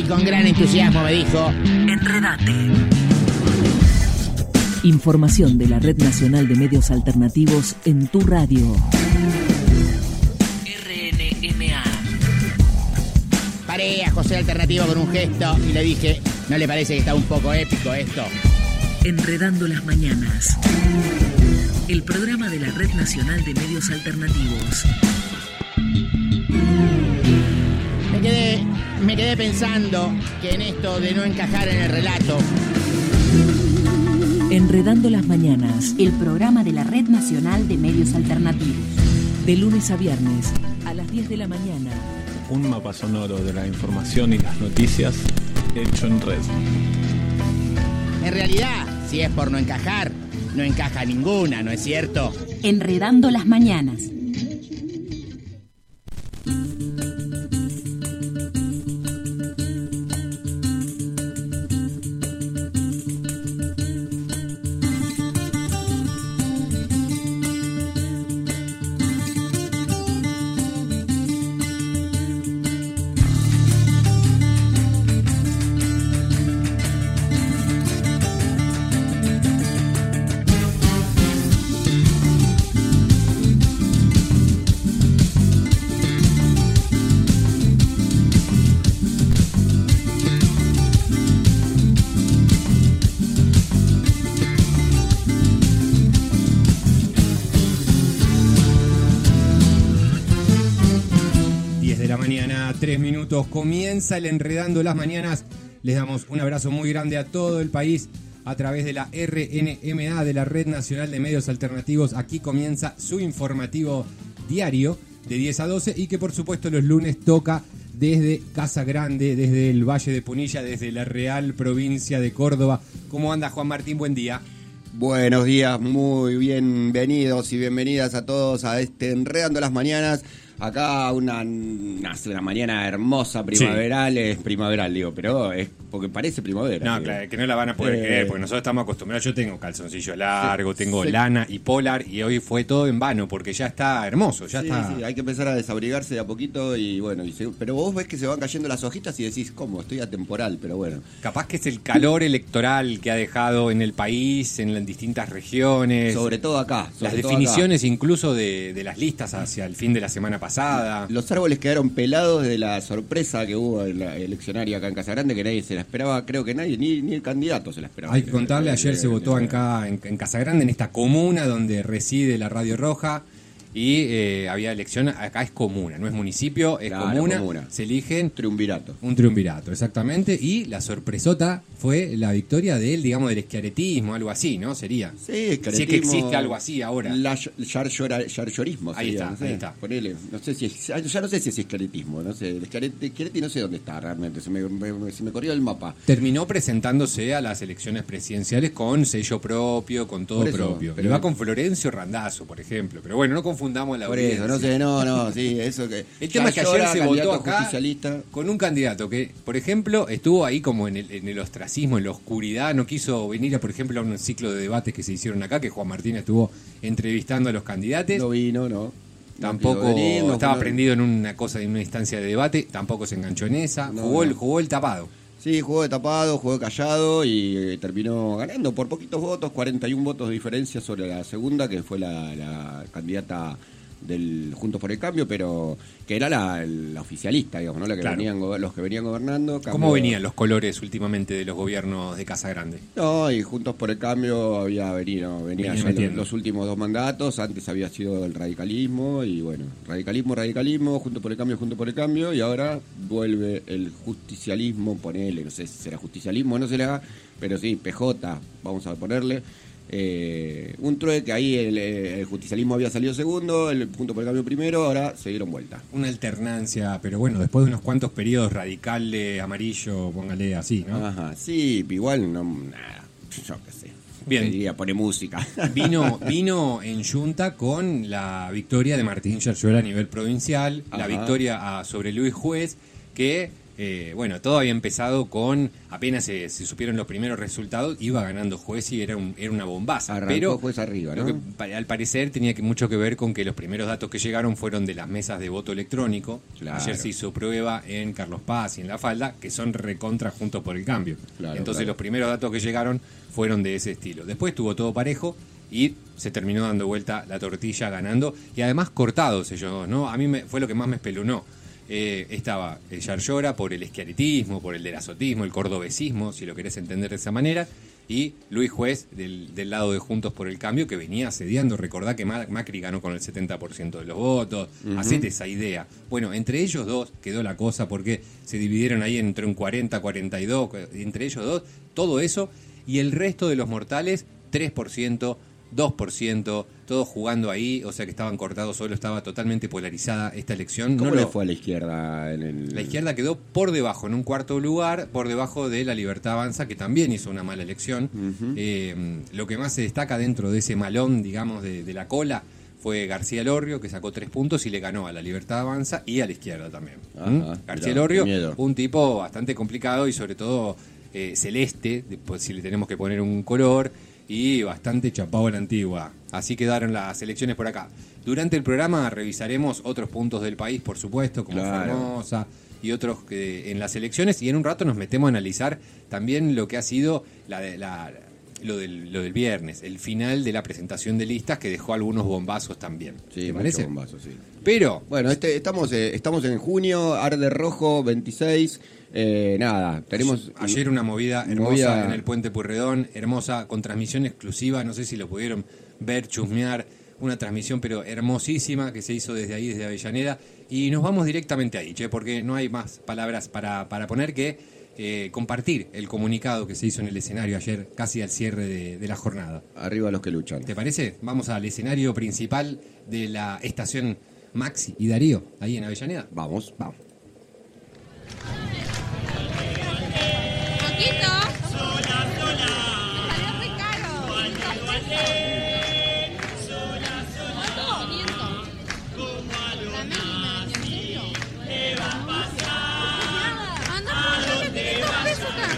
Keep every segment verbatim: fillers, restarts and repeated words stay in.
y con gran entusiasmo me dijo: Enredate. Información de la Red Nacional de Medios Alternativos en tu radio. R N M A. Paré a José Alternativo con un gesto y le dije: ¿no le parece que está un poco épico esto? Enredando las mañanas. El programa de la Red Nacional de Medios Alternativos. Me quedé, me quedé pensando que en esto de no encajar en el relato. Enredando las mañanas. El programa de la Red Nacional de Medios Alternativos. De lunes a viernes, a las diez de la mañana. Un mapa sonoro de la información y las noticias hecho en red. En realidad, si es por no encajar, no encaja ninguna, ¿no es cierto? Enredando las mañanas. Tres minutos, comienza el Enredando las Mañanas. Les damos un abrazo muy grande a todo el país a través de la R N M A, de la Red Nacional de Medios Alternativos. Aquí comienza su informativo diario de diez a doce y que por supuesto los lunes toca desde Casa Grande, desde el Valle de Punilla, desde la Real Provincia de Córdoba. ¿Cómo anda, Juan Martín? Buen día. Buenos días, muy bienvenidos y bienvenidas a todos a este Enredando las Mañanas. Acá una, una, una mañana hermosa, primaveral, sí. Es primaveral, digo, pero es porque parece primavera. No, digo. Claro, que no la van a poder eh, creer, porque nosotros estamos acostumbrados. Yo tengo calzoncillo largo, sí, tengo sí. lana y polar, y hoy fue todo en vano, porque ya está hermoso, ya sí, está. Sí, hay que empezar a desabrigarse de a poquito y bueno, y se, pero vos ves que se van cayendo las hojitas y decís, ¿cómo? Estoy atemporal, pero bueno. Capaz que es el calor electoral que ha dejado en el país, en las distintas regiones. Sobre todo acá. Sobre las todo definiciones acá. Incluso de, de las listas hacia el fin de la semana pasada. Los árboles quedaron pelados de la sorpresa que hubo en la eleccionaria acá en Casa Grande, que nadie se la esperaba, creo que nadie, ni, ni el candidato se la esperaba. Hay que contarle, ayer se votó acá en, en Casa Grande, en esta comuna donde reside la Radio Roja, y eh, había elección, acá es comuna, no es municipio, es claro, comuna, comuna, se eligen... Triunvirato. Un triunvirato, exactamente, y la sorpresota fue la victoria de él, digamos, del eschiaretismo, algo así, ¿no? Sería. Sí, eschiaretismo. Si es que existe algo así ahora. La yarchorismo. Ahí sería, está, no sé, ahí está. Ponele, no sé si es, ya no sé si es eschiaretismo, no sé, el eschiareti no sé dónde está realmente, se me, me, se me corrió el mapa. Terminó presentándose a las elecciones presidenciales con sello propio, con todo eso, propio. Pero va con Florencio Randazzo, por ejemplo, pero bueno, no confundamos la por audiencia. Eso, no sé, no, no, sí, eso que... El tema es que ayer se votó acá justicialista. Con un candidato que, por ejemplo, estuvo ahí como en el, en el ostracismo, en la oscuridad, no quiso venir, a, por ejemplo, a un ciclo de debates que se hicieron acá, que Juan Martín estuvo entrevistando a los candidatos. No vino, no. Tampoco no venir, no, estaba no, prendido en una cosa, en una instancia de debate, tampoco se enganchó en esa, no, jugó, no. El, jugó el tapado. Sí, jugó de tapado, jugó callado y eh, terminó ganando por poquitos votos, cuarenta y uno votos de diferencia sobre la segunda, que fue la, la candidata del Juntos por el Cambio, pero que era la, la oficialista, digamos, ¿no? La que claro. venían, los que venían gobernando. Cambio... ¿Cómo venían los colores últimamente de los gobiernos de Casa Grande? No, y Juntos por el Cambio había venido, venía ya los, los últimos dos mandatos, antes había sido el radicalismo, y bueno, radicalismo, radicalismo, Juntos por el Cambio, Juntos por el Cambio, y ahora vuelve el justicialismo, ponele, no sé si será justicialismo o no será, pero sí, P J, vamos a ponerle. Eh, un trueque, ahí el, el justicialismo había salido segundo, el Juntos por el Cambio primero, ahora se dieron vuelta. Una alternancia, pero bueno, después de unos cuantos periodos radical, amarillo, póngale así, ¿no? Ajá, sí, igual no, nada, yo qué sé. Bien. Te diría, pone música. Vino, vino en yunta con la victoria de Martín Yarlora a nivel provincial, ajá. La victoria a, sobre Luis Juez, que Eh, bueno, todo había empezado con, apenas se, se supieron los primeros resultados, iba ganando Juez y era, un, era una bombaza. Arrancó pero Juez arriba, ¿no? Lo que, al parecer tenía que, mucho que ver con que los primeros datos que llegaron fueron de las mesas de voto electrónico. Claro. Ayer se hizo prueba en Carlos Paz y en La Falda, que son recontra Juntos por el Cambio. Claro, Entonces claro. los primeros datos que llegaron fueron de ese estilo. Después estuvo todo parejo y se terminó dando vuelta la tortilla ganando. Y además cortados ellos dos, ¿no? A mí me, fue lo que más me espelunó. Eh, estaba el Yarlora por el eschiaretismo, por el derazotismo, el cordobesismo, si lo querés entender de esa manera, y Luis Juez del, del lado de Juntos por el Cambio, que venía asediando. Recordá que Macri ganó con el setenta por ciento de los votos. Uh-huh. Hacete esa idea. Bueno, entre ellos dos quedó la cosa, porque se dividieron ahí entre un cuarenta a cuarenta y dos, entre ellos dos, todo eso, y el resto de los mortales, tres por ciento, dos por ciento, todos jugando ahí, o sea que estaban cortados solo, estaba totalmente polarizada esta elección. ¿Cómo no le lo... fue a la izquierda? En el... La izquierda quedó por debajo, en un cuarto lugar, por debajo de La Libertad Avanza, que también hizo una mala elección. Uh-huh. Eh, lo que más se destaca dentro de ese malón, digamos, de, de la cola, fue García Lorrio, que sacó tres puntos y le ganó a La Libertad Avanza y a la izquierda también. Ajá, ¿Mm? García Lorrio, un tipo bastante complicado y sobre todo eh, celeste, pues, si le tenemos que poner un color, y bastante chapado a la antigua. Así quedaron las elecciones por acá. Durante el programa revisaremos otros puntos del país, por supuesto, como claro. Formosa y otros que en las elecciones, y en un rato nos metemos a analizar también lo que ha sido la, la, lo, del, lo del viernes, el final de la presentación de listas, que dejó algunos bombazos también. Sí, ¿te parece? Bombazos, sí. Pero bueno, este, estamos, eh, estamos en junio, Arde Rojo veintiséis. Eh, nada, tenemos... Ayer una movida hermosa movida... en el Puente Pueyrredón, hermosa, con transmisión exclusiva, no sé si lo pudieron ver, chusmear, una transmisión pero hermosísima que se hizo desde ahí, desde Avellaneda, y nos vamos directamente ahí, che, porque no hay más palabras para, para poner que eh, compartir el comunicado que se hizo en el escenario ayer, casi al cierre de, de la jornada. Arriba los que luchan. ¿Te parece? Vamos al escenario principal de la estación Maxi y Darío, ahí en Avellaneda. Vamos, vamos. Sola, sola. Me salió re caro. Sola, sola. Como a lo nazi le va a pasar. ¿A dónde vaya?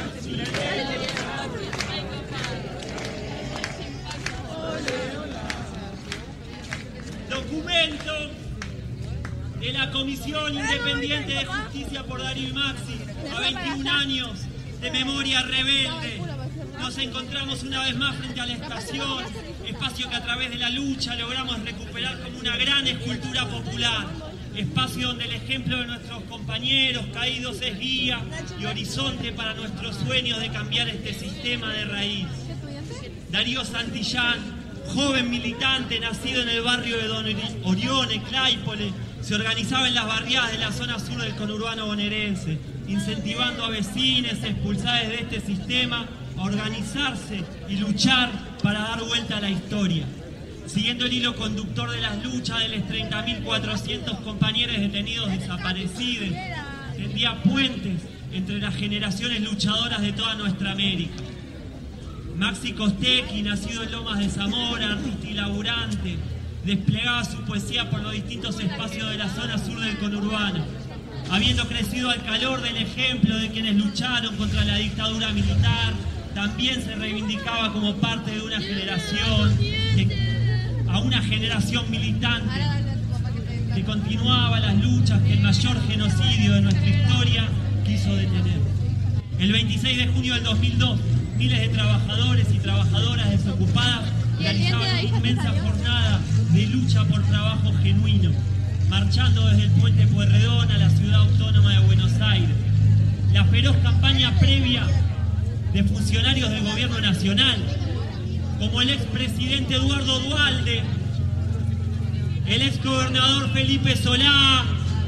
Documento de la Comisión Independiente de Justicia por Darío y Maxi. A veintiún años de memoria rebelde, nos encontramos una vez más frente a la estación, espacio que a través de la lucha logramos recuperar como una gran escultura popular, espacio donde el ejemplo de nuestros compañeros caídos es guía y horizonte para nuestros sueños de cambiar este sistema de raíz. Darío Santillán, joven militante nacido en el barrio de Don Orione, Claypole, se organizaba en las barriadas de la zona sur del conurbano bonaerense, incentivando a vecinos expulsados de este sistema a organizarse y luchar para dar vuelta a la historia. Siguiendo el hilo conductor de las luchas de los treinta mil cuatrocientos compañeros detenidos desaparecidos, tendía puentes entre las generaciones luchadoras de toda nuestra América. Maxi Costecchi, nacido en Lomas de Zamora, artista y laburante, desplegaba su poesía por los distintos espacios de la zona sur del conurbano. Habiendo crecido al calor del ejemplo de quienes lucharon contra la dictadura militar, también se reivindicaba como parte de una generación, de, a una generación militante que continuaba las luchas que el mayor genocidio de nuestra historia quiso detener. El veintiséis de junio del dos mil dos, miles de trabajadores y trabajadoras desocupadas realizaban una inmensa jornada de lucha por trabajo genuino, marchando desde el Puente Pueyrredón a la ciudad autónoma de Buenos Aires. La feroz campaña previa de funcionarios del gobierno nacional, como el expresidente Eduardo Duhalde, el exgobernador Felipe Solá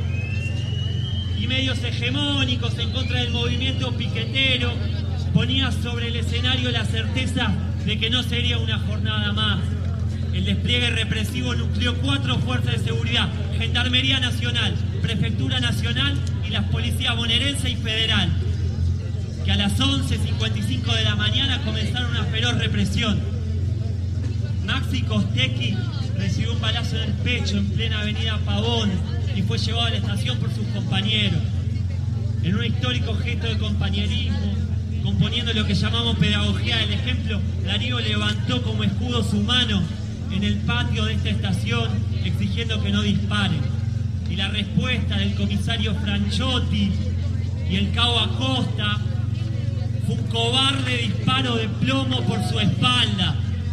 y medios hegemónicos en contra del movimiento piquetero, ponía sobre el escenario la certeza de que no sería una jornada más. El despliegue represivo nucleó cuatro fuerzas de seguridad: Gendarmería Nacional, Prefectura Nacional y las policías bonaerense y federal, que a las once cincuenta y cinco de la mañana comenzaron una feroz represión. Maxi Costecchi recibió un balazo en el pecho en plena avenida Pavón y fue llevado a la estación por sus compañeros. En un histórico gesto de compañerismo, componiendo lo que llamamos pedagogía del ejemplo, Darío levantó como escudo su mano en el patio de esta estación, exigiendo que no disparen. Y la respuesta del comisario Franchotti y el cabo Acosta fue un cobarde disparo de plomo por su espalda.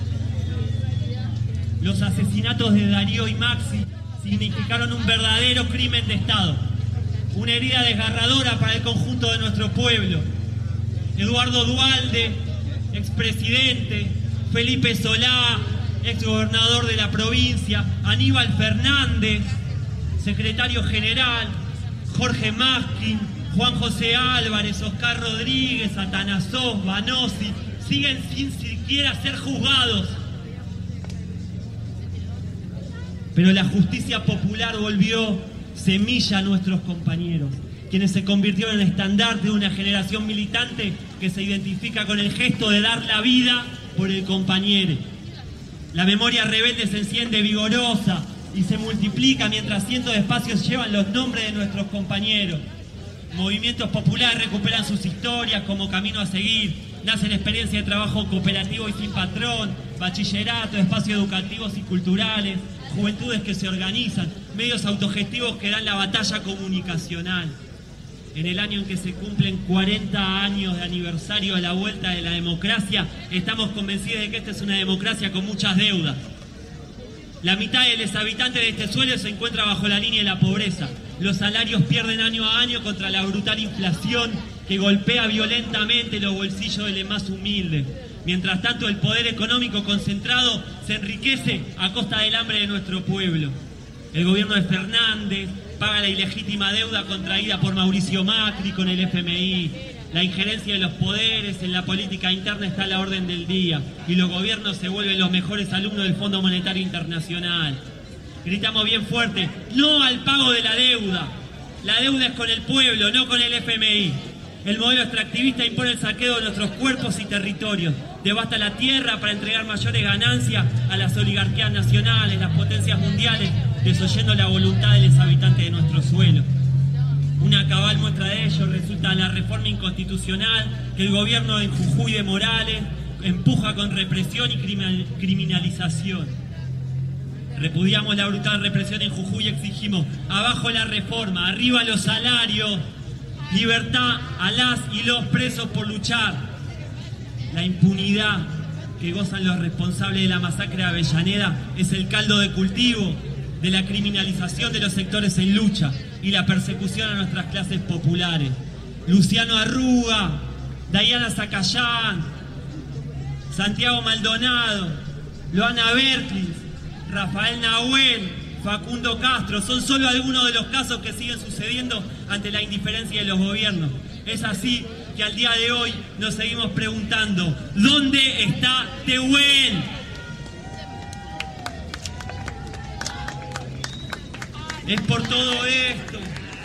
Los asesinatos de Darío y Maxi significaron un verdadero crimen de Estado, una herida desgarradora para el conjunto de nuestro pueblo. Eduardo Duhalde, expresidente, Felipe Solá, exgobernador de la provincia, Aníbal Fernández, secretario general, Jorge Maskin, Juan José Álvarez, Oscar Rodríguez, Atanasov, Banossi, siguen sin siquiera ser juzgados. Pero la justicia popular volvió semilla a nuestros compañeros, quienes se convirtieron en estandarte de una generación militante que se identifica con el gesto de dar la vida por el compañero. La memoria rebelde se enciende vigorosa y se multiplica mientras cientos de espacios llevan los nombres de nuestros compañeros. Movimientos populares recuperan sus historias como camino a seguir. Nace la experiencia de trabajo cooperativo y sin patrón, bachillerato, espacios educativos y culturales, juventudes que se organizan, medios autogestivos que dan la batalla comunicacional. En el año en que se cumplen cuarenta años de aniversario de la vuelta de la democracia, estamos convencidos de que esta es una democracia con muchas deudas. La mitad de los habitantes de este suelo se encuentra bajo la línea de la pobreza. Los salarios pierden año a año contra la brutal inflación que golpea violentamente los bolsillos de los más humildes. Mientras tanto, el poder económico concentrado se enriquece a costa del hambre de nuestro pueblo. El gobierno de Fernández paga la ilegítima deuda contraída por Mauricio Macri con el F M I. La injerencia de los poderes en la política interna está a la orden del día y los gobiernos se vuelven los mejores alumnos del Fondo Monetario Internacional. Gritamos bien fuerte, no al pago de la deuda. La deuda es con el pueblo, no con el F M I. El modelo extractivista impone el saqueo de nuestros cuerpos y territorios. Devasta la tierra para entregar mayores ganancias a las oligarquías nacionales, las potencias mundiales, desoyendo la voluntad de los habitantes de nuestro suelo. Una cabal muestra de ello resulta la reforma inconstitucional que el gobierno de Jujuy de Morales empuja con represión y criminalización. Repudiamos la brutal represión en Jujuy y exigimos abajo la reforma, arriba los salarios, libertad a las y los presos por luchar. La impunidad que gozan los responsables de la masacre de Avellaneda es el caldo de cultivo de la criminalización de los sectores en lucha y la persecución a nuestras clases populares. Luciano Arruga, Dayana Zacayán, Santiago Maldonado, Loana Berklis, Rafael Nahuel, Facundo Castro, son solo algunos de los casos que siguen sucediendo ante la indiferencia de los gobiernos. Es así que al día de hoy nos seguimos preguntando, ¿dónde está Tehuel? Es por todo esto,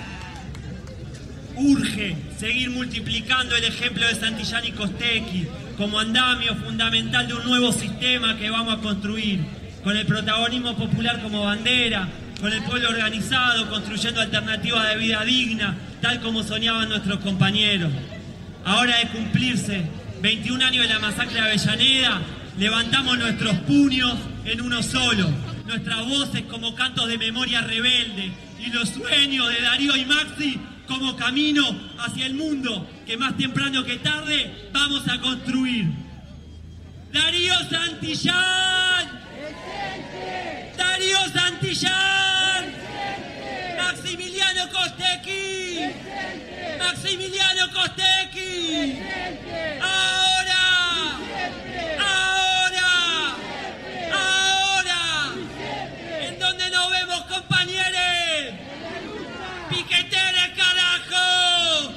urge seguir multiplicando el ejemplo de Santillán y Costecchi como andamio fundamental de un nuevo sistema que vamos a construir, con el protagonismo popular como bandera, con el pueblo organizado, construyendo alternativas de vida digna, tal como soñaban nuestros compañeros. Ahora de cumplirse veintiún años de la masacre de Avellaneda, levantamos nuestros puños en uno solo, nuestras voces como cantos de memoria rebelde y los sueños de Darío y Maxi como camino hacia el mundo que más temprano que tarde vamos a construir. Darío Santillán, presente. Darío Santillán, presente. Maximiliano Costecchi, presente. Maximiliano Costecchi, presente. Ahora, presente. Ahora, presente. Ahora, presente. ¿En dónde nos vemos, compañeros? ¡Piqueteres, carajo!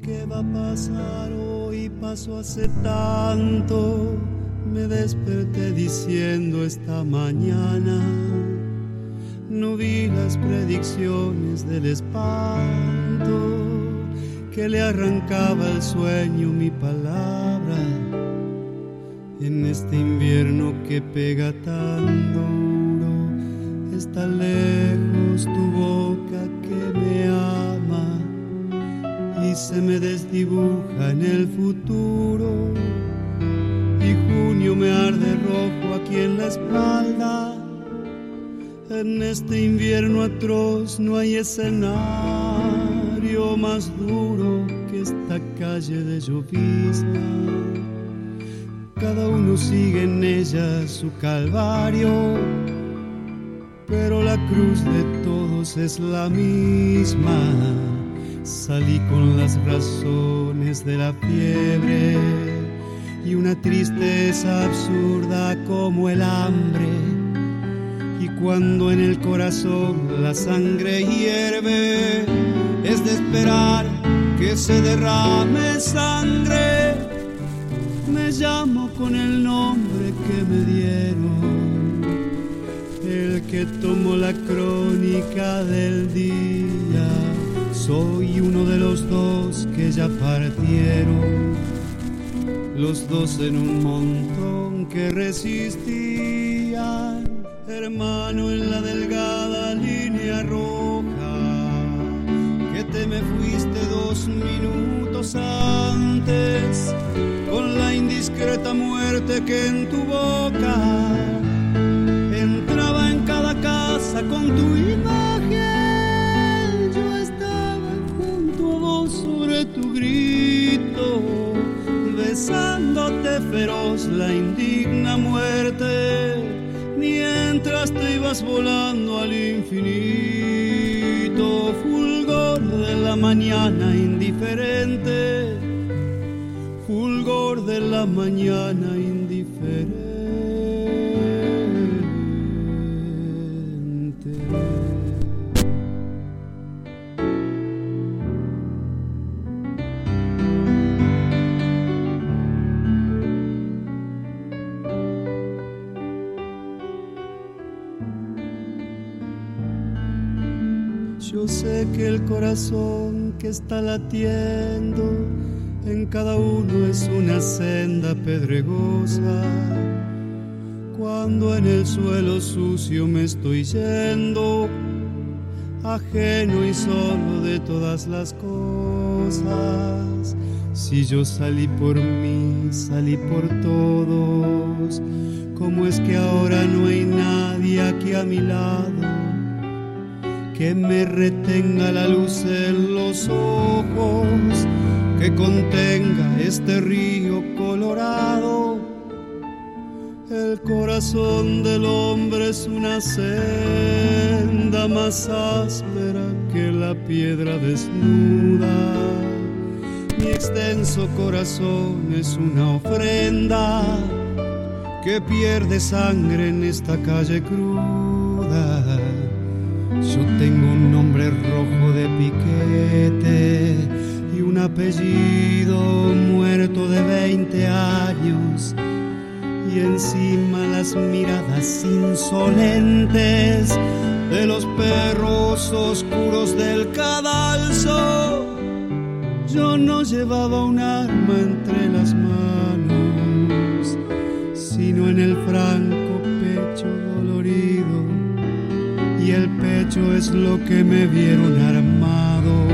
¿Qué va a pasar hoy? Pasó hace tanto. Me desperté diciendo esta mañana. No vi las predicciones del espanto que le arrancaba el sueño mi palabra. En este invierno que pega tan duro, está lejos tu boca que me ama y se me desdibuja en el futuro. Y junio me arde rojo aquí en la espalda. En este invierno atroz no hay escenario más duro que esta calle de llovizna. Cada uno sigue en ella su calvario, pero la cruz de todos es la misma. Salí con las razones de la fiebre y una tristeza absurda como el hambre. Y cuando en el corazón la sangre hierve, es de esperar que se derrame sangre. Me llamo con el nombre que me dieron, el que tomó la crónica del día. Soy uno de los dos que ya partieron, los dos en un montón que resistían. Hermano en la delgada línea roja, que te me fuiste dos minutos antes, con la indiscreta muerte que en tu boca entraba en cada casa con tu imagen. Yo estaba junto a vos sobre tu grito, besándote feroz la indigna muerte, mientras te ibas volando al infinito. Fulgor de la mañana indiferente, fulgor de la mañana indiferente. Yo sé que el corazón que está latiendo en cada uno es una senda pedregosa. Cuando en el suelo sucio me estoy yendo, ajeno y solo de todas las cosas. Si yo salí por mí, salí por todos, ¿cómo es que ahora no hay nadie aquí a mi lado que me retenga la luz en los ojos, que contenga este río colorado? El corazón del hombre es una senda más áspera que la piedra desnuda. Mi extenso corazón es una ofrenda que pierde sangre en esta calle cruda. Yo tengo un nombre rojo de piquete y un apellido muerto de veinte años, y encima las miradas insolentes de los perros oscuros del cadalso. Yo no llevaba un arma entre las manos, sino en el franco pecho dolorido, y el pecho es lo que me vieron armado,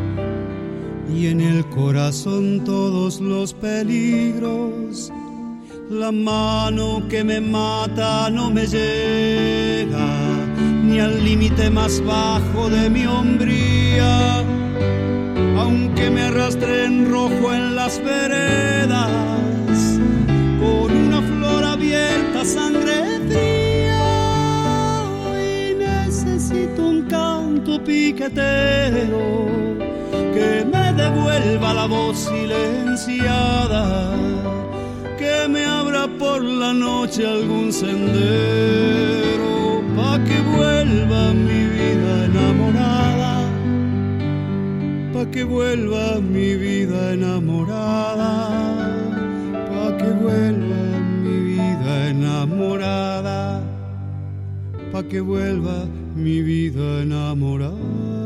y en el corazón todos los peligros. La mano que me mata no me llega ni al límite más bajo de mi hombría, aunque me arrastre en rojo en las veredas con una flor abierta, sangre fría. Y necesito un canto piquetero que me devuelva la voz silenciada, que me abra por la noche algún sendero, pa' que vuelva mi vida enamorada, pa' pa' que vuelva mi vida enamorada, pa' que vuelva mi vida enamorada, pa' que vuelva mi vida enamorada.